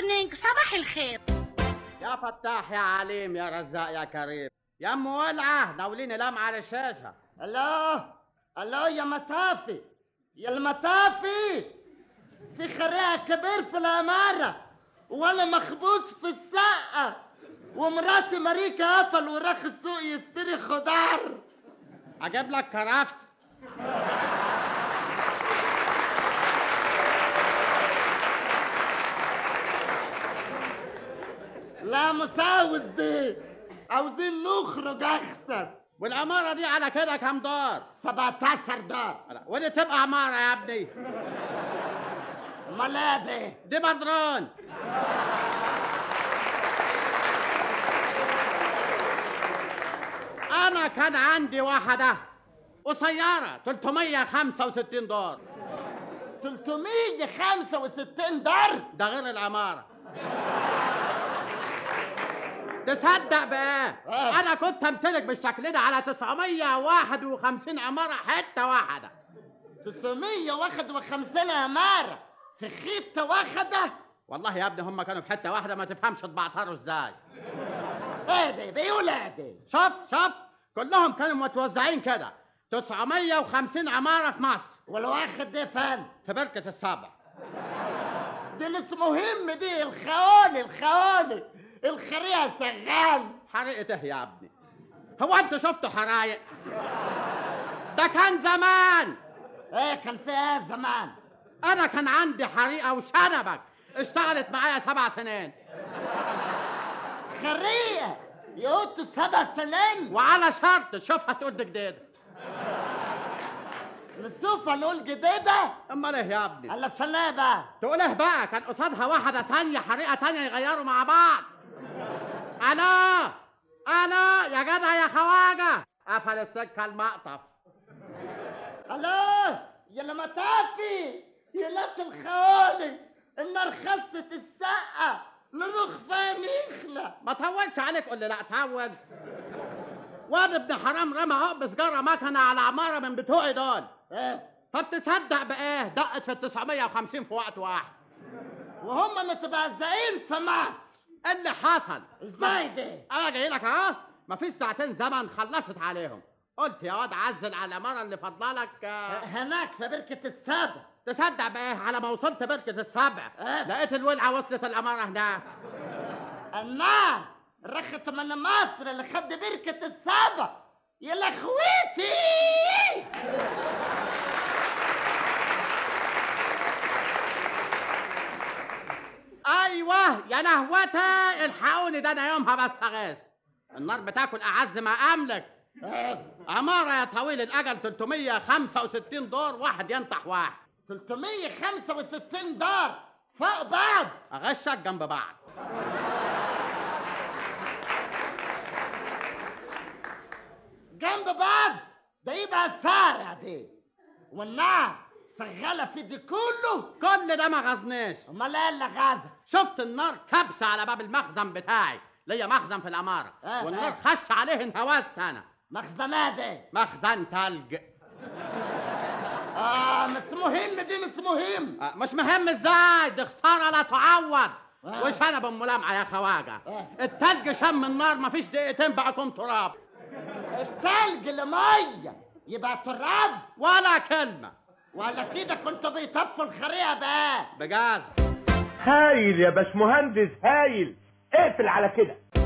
مورنينج، صباح الخير. يا فتاح يا عليم يا رزاق يا كريم يا ام ولعه ناوليني لمعه على الشاشه. الله يا مطافي، يا المطافي، في خريعة كبير في العمارة وانا مخبوص في السقة، ومراتي مريكة قفل وراح السوق يشتري خضار. اجيب لك كرفس؟ لا مساوس دي، عاوزين نخرج احسن. والعماره دي على كده كام دار؟ 17 دار. ودي تبقى عماره يا ابني؟ امال ايه دي بدران. انا كان عندي واحده قصيره 365 دار. 365 دار؟ ده غير العماره. تصدق بقى انا كنت امتلك بالشكل ده على 951 عماره حته واحده. 951 عماره في حته واحده؟ والله يا ابني هم كانوا في حته واحده، ما تفهمش اتبعتروا ازاي. ايه ده بيقول ايه ده؟ شوف كلهم كانوا متوزعين كده 950 عماره في مصر. والواحد ده فين؟ في بركه السبع. دي مش مهم، دي الخوالي الخريعة شغال. حريقة ايه يا ابني؟ هو انتوا شفتوا حرايق؟ ده كان زمان. ايه كان في ايه زمان؟ انا كان عندي حريقه وشنبك اشتغلت معايا 7 سنين. خريقة يقعدوا 7 سنين؟ وعلى شرط شوفها تقول دي جديده. نشوفها نقول جديده؟ امال ايه يا ابني؟ الله سلام بقى. تقول ايه بقى؟ كان قصادها واحده تانية حريقه تانية يغيروا مع بعض. انا يا جدع يا خواجه قفل السكه المقطف. الله يا المطافي يا ناس الخوالي، النار خست السقه نروح فين يخلى. ما تهونش عليك، قول لي لا تهون. واد ابن حرام رمى عقب سجاره مكنه على عماره من بتوعي دول. ايه؟ طب تصدق بايه؟ دقت في 950 في وقت واحد. وهم متبعزقين في مصر. اللي حصل ازاي ده؟ انا جاي لك اهو، مفيش ساعتين زمن خلصت عليهم. قلت يا واد عزل على العماره اللي فضلك هناك في بركه السبع. تصدق بايه؟ على ما وصلت بركه السبع لقيت الولعه وصلت العماره هناك. النار رخت من مصر لحد بركه السبع. يا لخويتي. ايوه يا نهوتي الحقوني، ده انا يومها بستغيث. النار بتاكل اعز ما املك. عماره يا طويل الاجل 365 دور، واحد ينطح واحد. 365 دار فوق بعض؟ اغشك جنب بعض. جنب بعض؟ ده يبقى السارع دي. والنار شغاله في دي كل ده ما غزناش. امال ايه اللي غازه؟ شفت النار كبسه على باب المخزن بتاعي، ليا مخزن في العماره. والنار خش عليه انهوست انا. مخزنات ايه؟ مخزن تلج. مش مهم دي، مش مهم. مش مهم ازاي؟ دي خساره لا تعوض. وشنب ام لمعه يا خواجه. التلج شم النار مفيش دقيقتين بقى كوم تراب. التلج لميه يبقى تراب؟ ولا كلمه. ولا كده كنتوا بيطفوا الخريعه بقى؟ بجاز. هايل يا باشمهندس هايل، اقفل على كده.